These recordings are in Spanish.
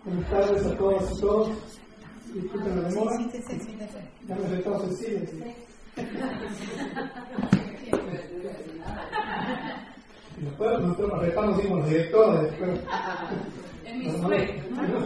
Buenas tardes a todas y todos. Disculpen la demora. Ya me retó Cecilia. Sí. Y después nosotros nos retamos como los directores. Después. En mi sueño.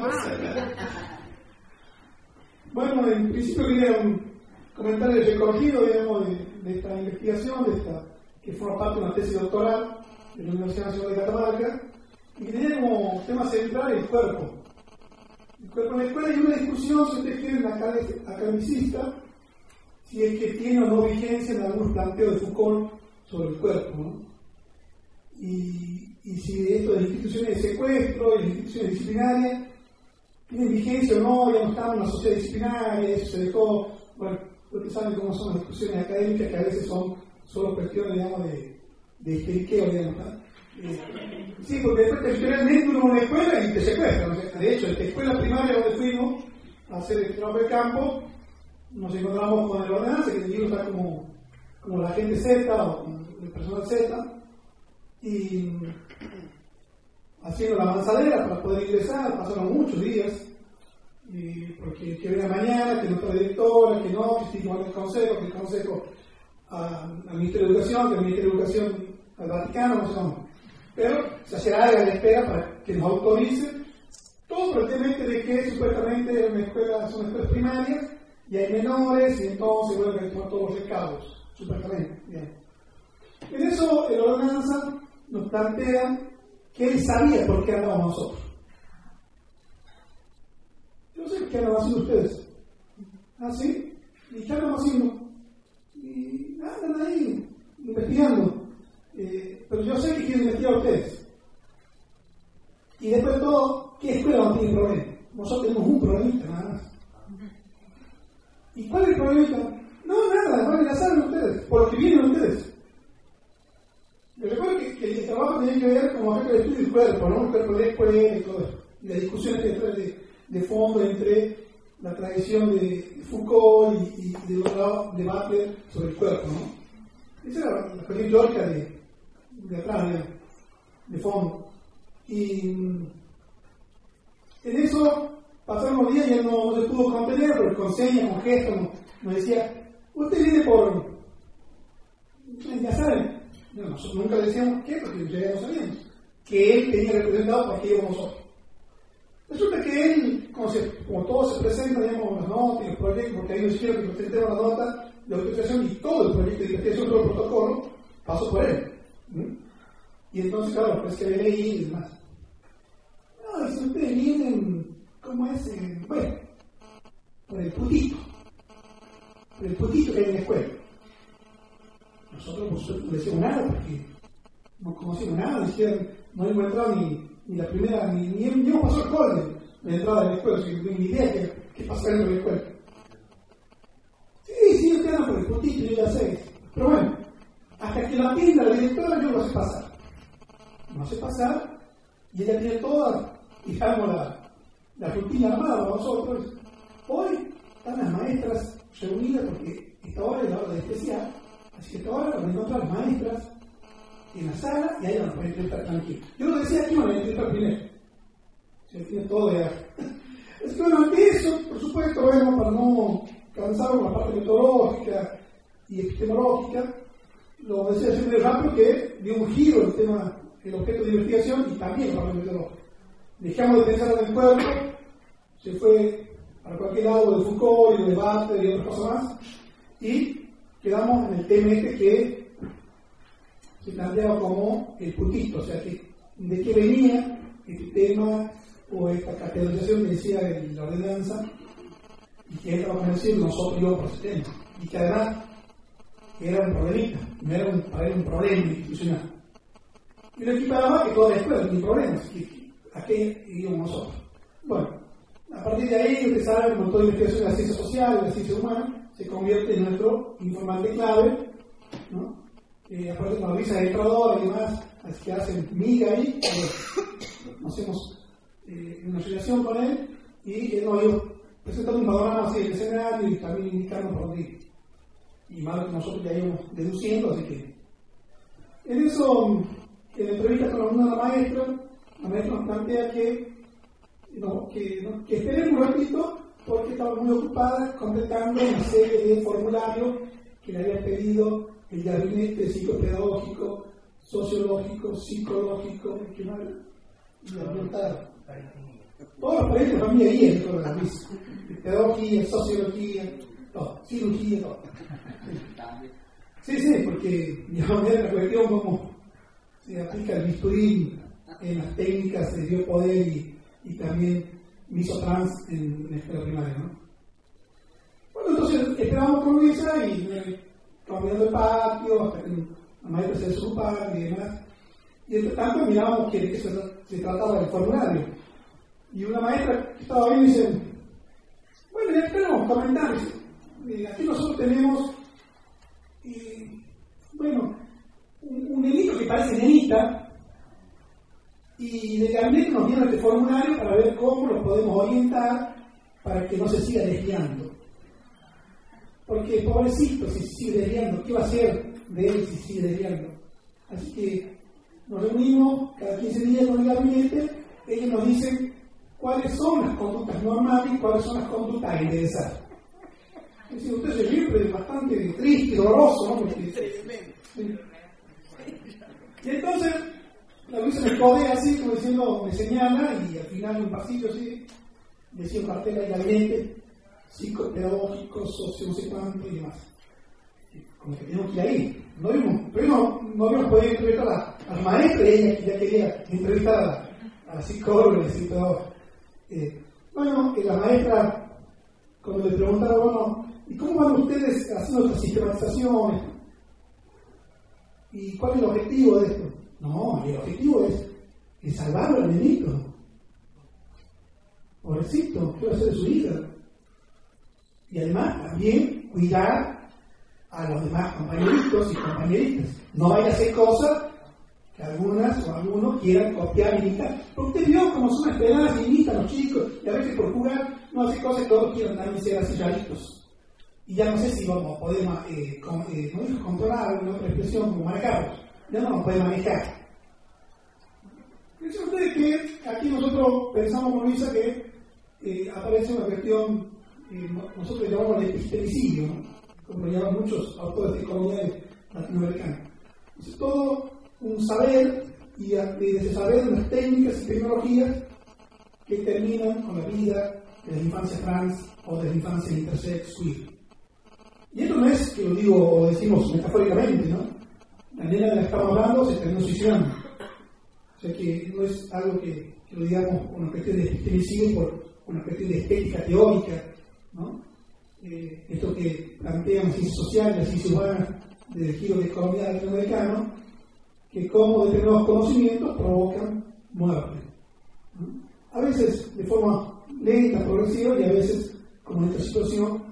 Bueno, en principio quería comentar el recorrido, digamos, de esta investigación, que forma parte de una tesis doctoral de la Universidad Nacional de Catamarca, y que tenía como tema central el cuerpo. El cuerpo en la escuela, hay una discusión, si ustedes quieren, academicista, si es que tiene o no vigencia en algunos planteos de Foucault sobre el cuerpo, ¿no? Y si esto de instituciones de secuestro y de instituciones disciplinarias tienen vigencia o no, ya no estamos en una sociedad disciplinaria, eso se dejó, bueno, ustedes saben cómo son las discusiones académicas, que a veces son solo cuestiones, digamos, de histeriqueo, digamos, ¿no? Sí, porque después territorialmente uno va a una escuela y te secuestran, ¿no? De hecho, en la escuela primaria donde fuimos a hacer el trabajo de campo, nos encontramos con el ordenanza, que el libro está como la gente Z o el personal Z, y haciendo la manzanera para poder ingresar, pasaron muchos días, porque que venga mañana, que no está directora, que no, que estoy tomando que el consejo al Ministerio de Educación, que el Ministerio de Educación al Vaticano, no sé cómo. Pero se hace larga la espera para que nos autorice, todo por el tema de que supuestamente son escuelas primarias, y hay menores, y entonces vuelven a tomar todos los recados, supuestamente. Bien. En eso, el ordenanza nos plantea que él sabía por qué andábamos nosotros. Yo sé qué andan haciendo ustedes. ¿Ah, sí? ¿Y qué andan haciendo? Y andan ahí, investigando. Pero yo sé que quieren investigar a ustedes. Y después de todo, ¿qué escuela no tiene problema? Nosotros tenemos un problemita nada más. ¿Y cuál es el problemita? No, nada, van a saben ustedes, por lo que vienen ustedes. Yo recuerdo que el trabajo tenía que ver con objeto de estudio del cuerpo, ¿no? El cuerpo de la escuela y todo eso. Y la discusión de fondo entre la tradición de Foucault y de otro lado de Butler sobre el cuerpo, ¿no? Esa era la cuestión teórica de atrás, de fondo. Y en eso pasaron los días y él no se pudo contener, pero con señas, con gestos, nos decía, usted viene por, ya saben, nosotros nunca le decíamos qué, porque ya no sabíamos, que él tenía representado por qué íbamos nosotros. Resulta que él, como todo se presenta, digamos, las notas y los proyectos, porque ahí nos hicieron que presentemos la nota de autorización y todo el proyecto de investigación, todo el protocolo, pasó por él. Y entonces, claro, pues que le leí y demás. No, y si ustedes vienen, ¿cómo es? Bueno, por el putito que hay en la escuela. Nosotros, por supuesto, no decíamos nada porque no conocíamos nada, no hemos entrado ni la primera, ni hemos pasado el código de entrada de la escuela, así que no tengo ni idea qué pasa dentro de la escuela. Sí, ustedes andan por el putito, yo ya sé. Pero bueno, hasta que la atienda la directora, yo lo sé pasar. No sé pasar, y ella tiene toda, digamos, la rutina armada para nosotros. Hoy están las maestras reunidas porque esta hora es la hora de especial, así que esta hora van a encontrar las maestras en la sala y ahí van a poder estar tranquilos. Yo lo decía aquí, van a intentar primero. Se tiene todo de acá. Es que bueno, ante eso, por supuesto, bueno, para no cansar con la parte metodológica y epistemológica, lo decía siempre rápido que dio un giro el tema, el objeto de investigación y también la parte metodológica. Dejamos de pensar en el cuerpo, se fue para cualquier lado de Foucault y de debate y otras cosas más, y quedamos en el tema que se planteaba como el putito, o sea, que de qué venía este tema o esta categorización que decía la ordenanza, y que él estaba convencido nosotros íbamos por ese tema, y que además era un problemita, no era un problema institucional. Y lo equiparaba que toda la escuela tenía problemas, ¿a qué íbamos nosotros? Bueno, a partir de ahí, ustedes saben, como toda investigación de la ciencia social, de la ciencia humana, se convierte en nuestro informante clave, ¿no? Aparte con la visa de entrador y demás, así que hacen miga ahí, hacemos una relación con él, y él nos ha ido presentando un panorama así del escenario y también indicando por dónde ir. Y más que nosotros ya íbamos deduciendo, así que en eso, en la entrevista con la maestra nos plantea que que esperemos un ratito porque estaba muy ocupada completando una serie de formularios que le había pedido el gabinete psicopedagógico, sociológico, psicológico, y ambiental. Todos los proyectos para mí ahí es todo la misma. Pedagogía, sociología, todo, cirugía, todo. Sí, porque ya ver la cuestión como se aplica el bisturí en las técnicas de biopoder y también misotrans en la escuela primaria, ¿no? Bueno, entonces esperábamos con Luisa y cambiando el patio hasta que la maestra se desocupara y demás. Y entre tanto mirábamos que se trataba del formulario. Y una maestra que estaba ahí dice, bueno, ya tenemos comentarios. Aquí nosotros tenemos, un nenito que parece nenita, y de gabinete nos dieron este formulario para ver cómo lo podemos orientar para que no se siga desviando. Porque pobrecito, si sigue desviando, ¿qué va a hacer de él si sigue desviando? Así que nos reunimos cada 15 días con el gabinete, ellos nos dicen cuáles son las conductas normales y cuáles son las conductas a enderezar. Es decir, usted se siempre es bastante triste, doloroso, ¿no? Sí. Y entonces la Luisa me codea así, como diciendo, me señala, y al final de un pasillo así, decía un cartel del gabinete, psicopedagógico, socio, no sé cuánto y demás. Como que tenemos que ir ahí. No habíamos podido entrevistar a la maestra, y ella ya quería entrevistar a la psicóloga y la psicopedagoga. La maestra, cuando le preguntaba, ¿y cómo van ustedes haciendo estas sistematizaciones? ¿Y cuál es el objetivo de esto? No, el objetivo es salvarlo al nenito. Pobrecito, ¿qué va a hacer de su vida? Y además también cuidar a los demás compañeritos y compañeritas. No vaya a hacer cosas que algunas o algunos quieran copiar, imitar. Porque usted vio cómo son esperadas, imitan los chicos, y a veces por jugar no hace cosas que todos quieran también ser así raritos. Y ya no sé si vamos a poder controlar una otra expresión como manejarlos. Ya no nos puede manejar. Piensen ustedes que aquí nosotros pensamos con Luisa que aparece una cuestión, nosotros llamamos el epistemicidio, ¿no? Como lo llaman muchos autores de comunidades latinoamericanas. Es todo un saber y de ese saber unas técnicas y tecnologías que terminan con la vida de la infancia trans o de la infancia intersex queer. Y esto no es que lo digo o decimos metafóricamente, ¿no? La nena de la que estamos hablando se terminó suicidando. O sea que no es algo que lo digamos por una cuestión de epistemicidio, por una cuestión de estética teórica, ¿no? Esto que plantean las ciencias sociales, las ciencias urbanas del giro de economía latinoamericano, que como determinados conocimientos provocan muerte, ¿no? A veces de forma lenta, progresiva, y a veces, como en esta situación,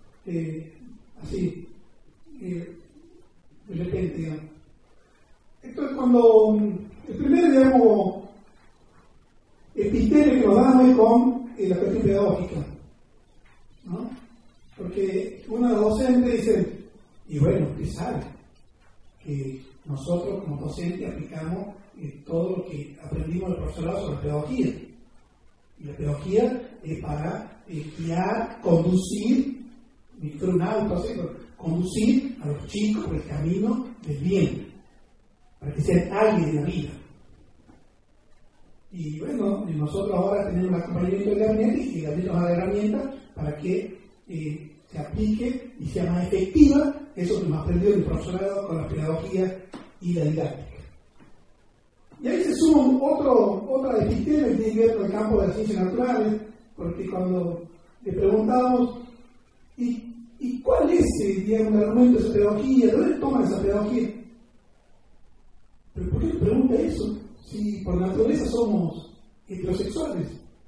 así, de repente, digamos. Esto es cuando el primer, digamos, episteme que nos dan hoy con la cuestión pedagógica, ¿no? Porque una docente dice, y bueno, usted sabe que nosotros como docentes aplicamos todo lo que aprendimos del profesorado sobre pedagogía. Y la pedagogía es para guiar, conducir, conducir a los chicos por el camino del bien, para que sean alguien en la vida. Y bueno, nosotros ahora tenemos el acompañamiento del gabinete y el gabinete nos da la herramienta para que se aplique y sea más efectiva eso que hemos aprendido del profesorado con la pedagogía y la didáctica. Y ahí se suma otra epistema que tiene que ver con el campo de las ciencias naturales, porque cuando le preguntamos ¿y cuál es el argumento de esa pedagogía? ¿De dónde toman esa pedagogía? ¿Pero por qué le pregunta eso? Si por naturaleza somos heterosexuales.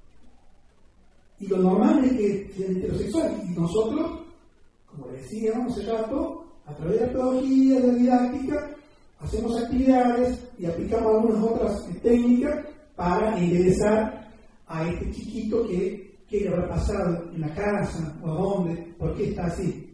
Y lo normal es que sean heterosexuales. Y nosotros, como decíamos hace rato, a través de la pedagogía, de la didáctica, hacemos actividades y aplicamos algunas otras técnicas para enderezar a este chiquito que quiere haber pasado en la casa o a dónde, por qué está así.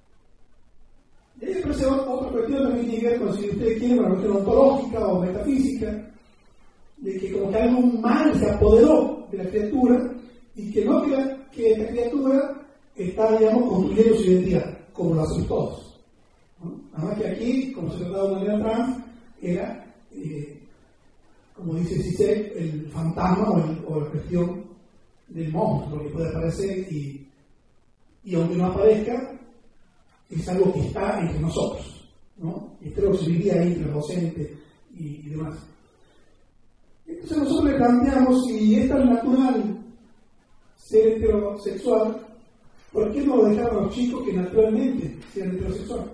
Y ahí aparece otra cuestión también tiene que ver con, si ustedes quieren, una cuestión ontológica o metafísica, de que como que algún mal se apoderó de la criatura, y que no que esta criatura está, digamos, construyendo su identidad, como lo hacen todos. ¿No? Nada más que aquí, como se trataba de manera trans, era, como dice Cicek, el fantasma o la cuestión del monstruo que puede aparecer y aunque no aparezca, es algo que está entre nosotros, ¿no? Y creo que se vivía ahí entre los docentes y demás. Entonces nosotros le planteamos, si es tan natural ser heterosexual, ¿por qué no lo dejaron a los chicos que naturalmente sean heterosexuales?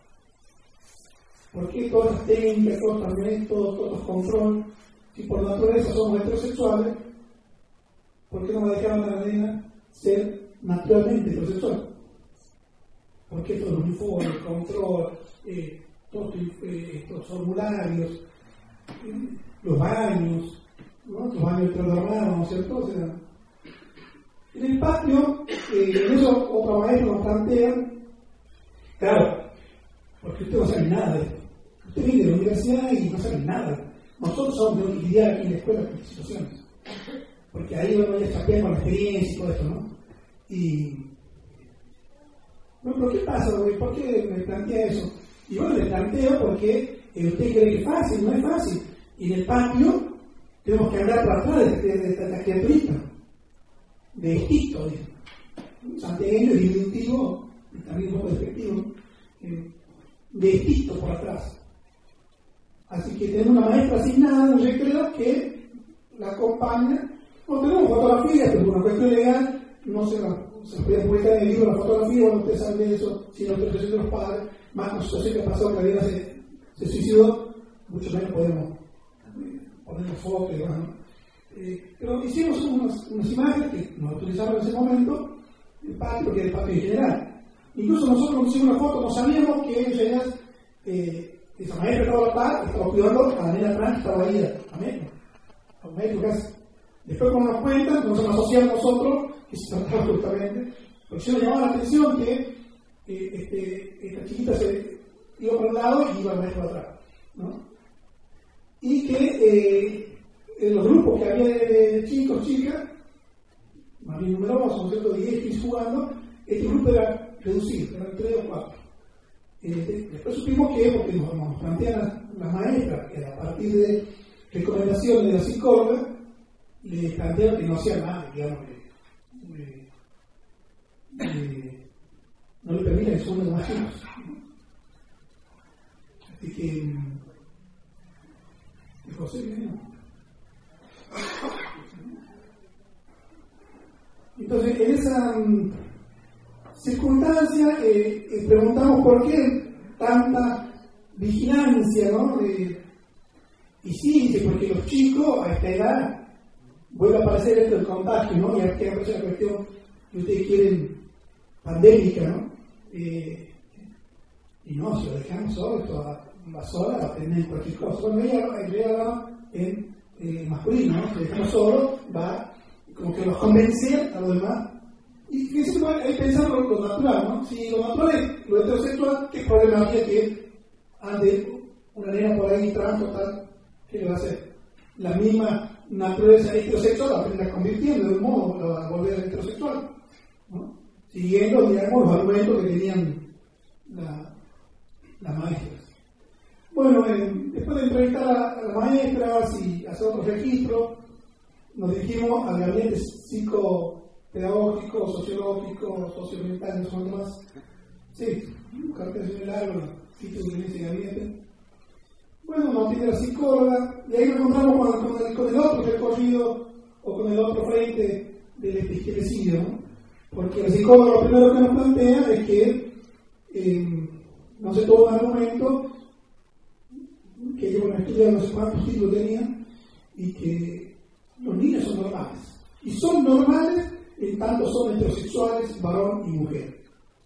¿Por qué todas las técnicas, todos los métodos, todos los controles, si por naturaleza somos heterosexuales, ¿por qué no me dejaron a la nena ser naturalmente heterosexual? ¿Por qué todos los uniformes, el control, todos estos formularios, los baños, ¿no? Los baños transadornados, ¿no es cierto? O sea, en el patio, en eso otro maestro nos plantea, claro, porque usted no sabe nada de esto. Usted viene de la universidad y no sabe nada. Nosotros somos de lidiar aquí en la escuela con situaciones. Porque ahí uno ya chapea con la experiencia y todo esto, ¿no? Y bueno, ¿pero qué pasa, güey? ¿Por qué me plantea eso? Y bueno, le planteo porque usted cree que es fácil, no es fácil. Y en el patio tenemos que andar por atrás de esta criaturita, de Egipto, santiagueño, diminutivo, también un poco despectivo, de Egipto por atrás. Así que tenemos una maestra asignada en un recreo que la acompaña. No tenemos fotografías, pero por una cuestión legal no se podía publicar en el libro la fotografía, bueno, ustedes saben de eso, si no autorización de los padres, más con situación que pasó, que la vida se suicidó, mucho menos podemos poner fotos y demás, ¿no? Pero hicimos unas imágenes que nos utilizaron en ese momento, el patio, porque era el patio en general. Incluso nosotros cuando hicimos una foto no sabíamos que en realidad esa maestra estaba a la par, estaba cuidando a la nena trans que estaba ahí a un metro casi. Después cuando nos cuentan, nos asociamos nosotros, que se trataba justamente, porque si nos llamaba la atención que esta chiquita se iba por un lado y iba el maestro atrás, ¿no? Y que en los grupos que había de chicos, chicas, más bien numerosos, ¿no es cierto?, 10, 15 jugando, este grupo era reducido, eran 3 o 4. Después supimos que, porque nos plantean las maestras, que a partir de recomendaciones de la psicóloga, le plantearon que no hacía nada, digamos, no le permitan que sumen más chicos. Así que, José, ¿no? Entonces, en esa circunstancia, preguntamos por qué tanta vigilancia, ¿no? Y sí, dice, porque los chicos a esta edad vuelve a aparecer esto del contagio, ¿no? Y aquí aparece la cuestión que ustedes quieren pandémica, ¿no? Y no, si lo dejamos solo, toda la sola va a tener cualquier cosa. Bueno, ella hablaba en masculino, ¿no? Si lo dejamos solo, va como que nos convence a los demás. Y fíjense, hay que pensar lo natural, ¿no? Si lo natural es lo heterosexual, ¿qué problema habría que ande una nena por ahí trans total? ¿Qué le va a hacer? La misma naturaleza heterosexual la termina convirtiendo de un modo a volver heterosexual, ¿no? Siguiendo, digamos, los argumentos que tenían las maestras. Bueno, después de entrevistar a las maestras y hacer otros registros, nos dirigimos al gabinete psicopedagógico, sociológico, socioambiental, no sé cuánto más. Sí, un cartel de largo, título de ese gabinete. Bueno, nos tiene la psicóloga, y ahí nos encontramos con el otro recorrido o con el otro frente del epistelicidio, ¿no? Porque la psicóloga lo primero que nos plantea es que no se toma un argumento que lleva una estudia de no sé cuántos títulos tenía y que los niños son normales. Y son normales en tanto son heterosexuales, varón y mujer.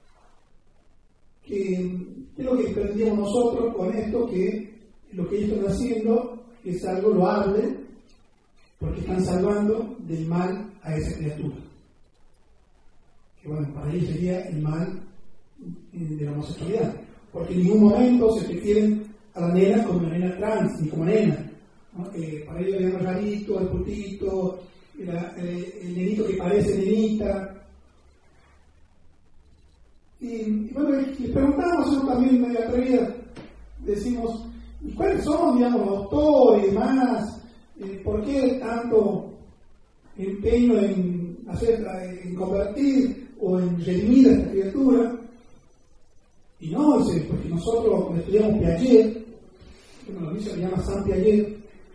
¿Qué es lo que aprendíamos nosotros con esto? Que lo que ellos están haciendo es algo loable porque están salvando del mal a esa criatura. Que bueno, para ellos sería el mal de la homosexualidad. Porque en ningún momento se refieren a la nena como una nena trans, ni como nena, ¿no? Para ellos es rarito, el putito, el nenito que parece nenita. Y bueno, les preguntamos, eso también medio atrevida, decimos, ¿y cuáles son, digamos, los autores y demás? ¿Por qué tanto empeño en convertir o en redimir a esta criatura? Y no, dice, porque nosotros estudiamos Piaget, bueno, la misa se llama San Piaget,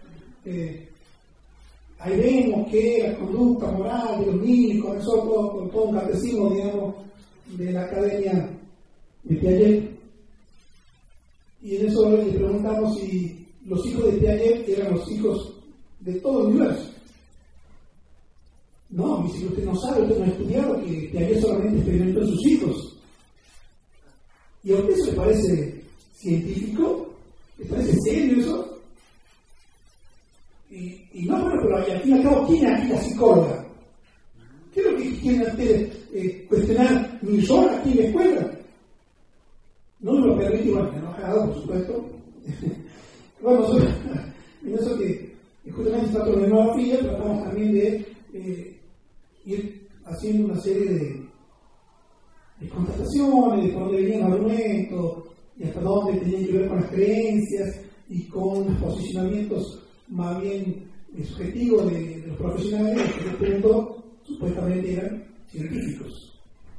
ahí vemos que la conducta moral de los niños comenzó con todo un catecismo, digamos, de la Academia de Piaget. Y en eso le preguntamos si los hijos de Piaget eran los hijos de todo el universo. No, y si usted no sabe, usted no ha estudiado que Piaget solamente experimentó en sus hijos. ¿Y a usted eso le parece científico? ¿Le parece serio eso? Y no, bueno, pero al fin y al cabo, ¿quién es aquí la psicóloga? ¿Qué es lo que quieren ustedes cuestionar mi rol aquí en la escuela? No me lo permite, bueno, enojado, por supuesto. Bueno, nosotros, en eso que justamente se trata de nueva fila, tratamos también de ir haciendo una serie de constataciones, de por dónde venían los argumentos, y hasta dónde tenían que ver con las creencias y con los posicionamientos más bien subjetivos de los profesionales, que en este punto supuestamente eran científicos.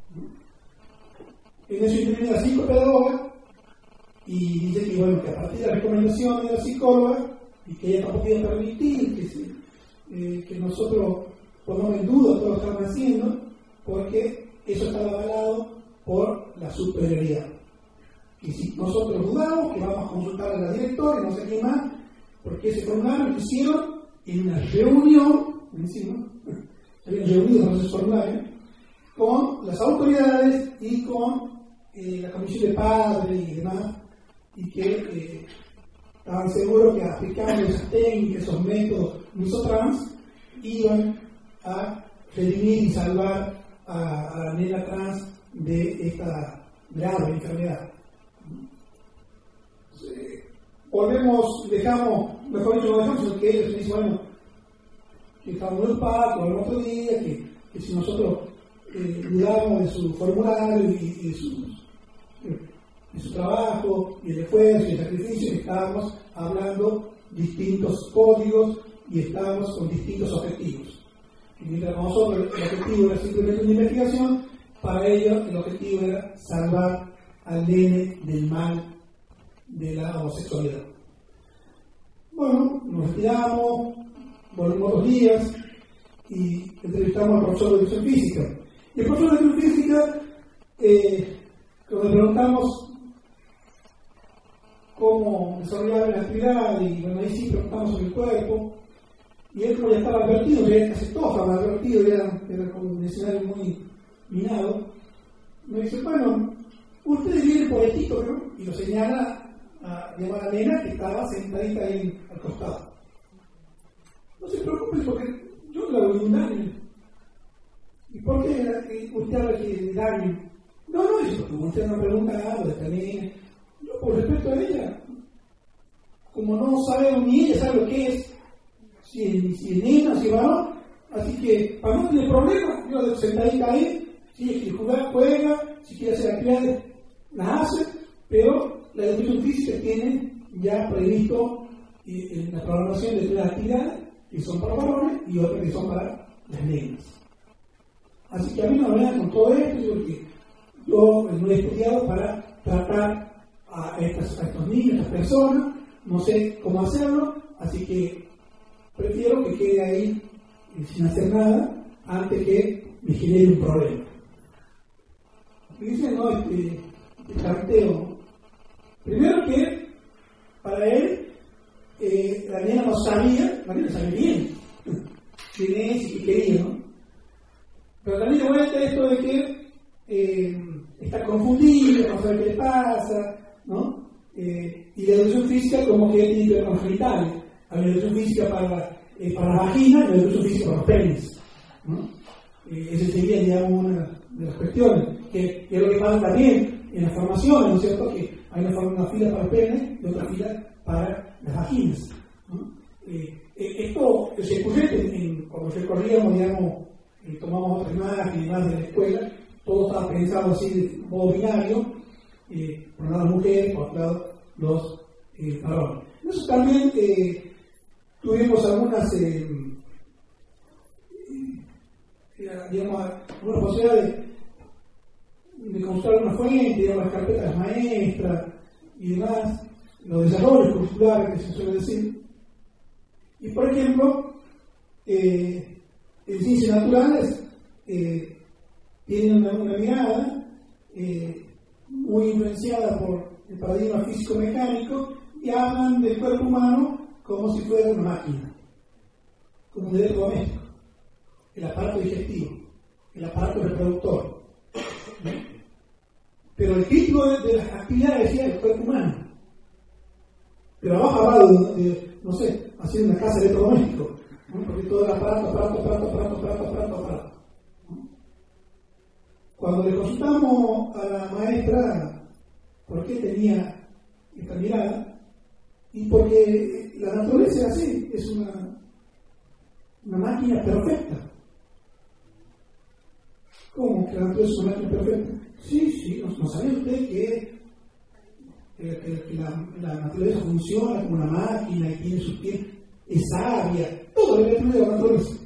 En eso interviene la psicopedagoga y dice que, bueno, que a partir de las recomendaciones de la psicóloga y que ella no podía permitir que nosotros pongamos en duda todo lo que estaban haciendo, porque eso estaba avalado por la superioridad. Y si nosotros dudamos, que vamos a consultar a la directora y no sé qué más, porque ese formulario lo hicieron en una reunión, encima, habían reunido con ese formulario, con las autoridades y con la comisión de padres y demás, y que estaban seguros que aplicando esas técnicas, esos métodos misotrans, iban a redimir y salvar a la nena trans de esta grave enfermedad. Dejamos, mejor dicho, no dejamos, sino que ellos dicen, bueno, que estamos en el parque, el otro día, que si nosotros dudamos de su formulario y de su trabajo, y el esfuerzo y el sacrificio, que estábamos hablando distintos códigos y estábamos con distintos objetivos. Y mientras para nosotros el objetivo era simplemente una investigación, para ellos el objetivo era salvar al nene del mal de la homosexualidad. Bueno, nos retiramos, volvimos 2 días y entrevistamos al profesor de educación física. Y el profesor de educación física, cuando le preguntamos cómo desarrollar la actividad, y bueno, ahí sí preguntamos sobre el cuerpo, y él, como ya estaba advertido, ya casi todos estaban advertidos, era como un escenario muy minado, me dice, bueno, ustedes vienen por el Tito, ¿no? Y lo señala a la nena que estaba sentadita ahí al costado. No se preocupe, porque yo la voy a un daño. ¿Y por qué usted habla de daño? No, eso, porque usted no pregunta algo de esta nena. Yo, por respeto a ella, como no sabemos ni ella sabe lo que es, si es nena, si es varón, así que para no tener problema, yo sentadita ahí, si quiere jugar, juega, si quiere hacer actividades, las hace, pero la educación física tiene ya previsto en la programación de 3 actividades que son para varones y otras que son para las nenas. Así que a mí no me vean con todo esto, porque yo no he estudiado para tratar a estos niños, a estas personas, no sé cómo hacerlo, así que prefiero que quede ahí sin hacer nada antes que me genere un problema. Y dicen, no, este carteo. Primero que para él la nena no sabía, la nena sabía bien quién es y qué quería, ¿no? Pero también de vuelta esto de que está confundido, no sabe qué le pasa, ¿no? Y la educación física como que tiene que ver con los genitales. Hay una educación física para la vagina y una educación física para los penes, ¿no? Esa sería, digamos, una de las cuestiones, que es lo que pasa también en las formaciones, ¿no es cierto? Que hay una fila para el pene y otra fila para las vaginas, ¿no? Esto es recurrente cuando recorríamos, digamos, tomamos otras imágenes y demás de la escuela, todo estaba pensado así de modo binario, por un lado las mujeres, por otro lado los varones. Nosotros también tuvimos algunas, digamos, alguna posibilidad de consultar una fuente, digamos, las carpetas de las maestras y demás, los desarrollos curriculares que se suele decir. Y por ejemplo, en ciencias naturales tienen una mirada muy influenciada por el paradigma físico-mecánico y hablan del cuerpo humano como si fuera una máquina, como un dedo doméstico, el aparato digestivo, el aparato reproductor. Pero el título de las actividades decía el cuerpo humano. Pero abajo hablado de, no sé, haciendo una casa de electrodoméstico, ¿no? Porque todo el aparato. ¿No? Cuando le consultamos a la maestra por qué tenía esta mirada, y porque la naturaleza es así, es una máquina perfecta. ¿Cómo que la naturaleza es una máquina perfecta? Sí, ¿no sabía usted que la naturaleza funciona como una máquina y tiene sus pies, es sabia, todo el estudio de la naturaleza?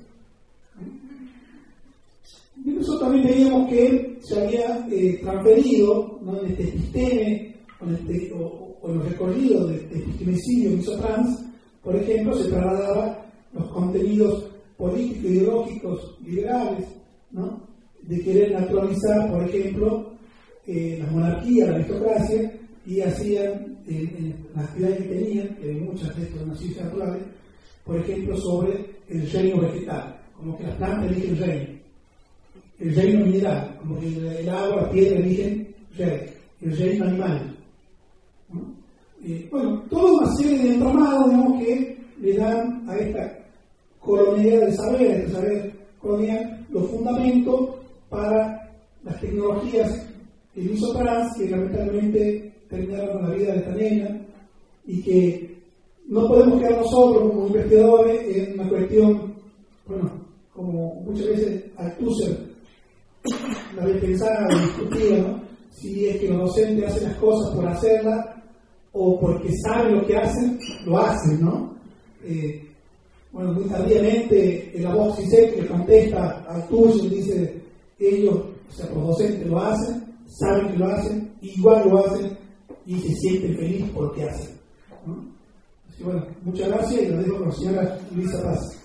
Y nosotros también veíamos que se había transferido, ¿no?, en este episteme o en los recorridos de epistemicidio misotrans, por ejemplo, se trasladaba los contenidos políticos, ideológicos, liberales, ¿no?, de querer naturalizar, por ejemplo, la monarquía, la aristocracia, y hacían en las actividades que tenían, que hay muchas de estas en las ciencias naturales, por ejemplo, sobre el reino vegetal, como que las plantas eligen reino, el reino mineral, como que el agua, la piedra eligen reino, el reino animal. ¿No? Bueno, toda una serie de entramados, digamos, que le dan a esta colonialidad del saber, a este saber colonial, los fundamentos para las tecnologías misotrans que lamentablemente terminaron con la vida de esta nena, y que no podemos quedar nosotros como investigadores en una cuestión, bueno, como muchas veces Althusser la había pensado y discutía, ¿no?, si es que los docentes hacen las cosas por hacerlas o porque saben lo que hacen, lo hacen, ¿no? Bueno, muy tardíamente la voz CISEC le contesta a Althusser y dice, ellos, o sea, los docentes lo hacen, saben que lo hacen, igual lo hacen y se sienten felices por lo que hacen, ¿no? Así que bueno, muchas gracias y los dejo con la señora Luisa Paz.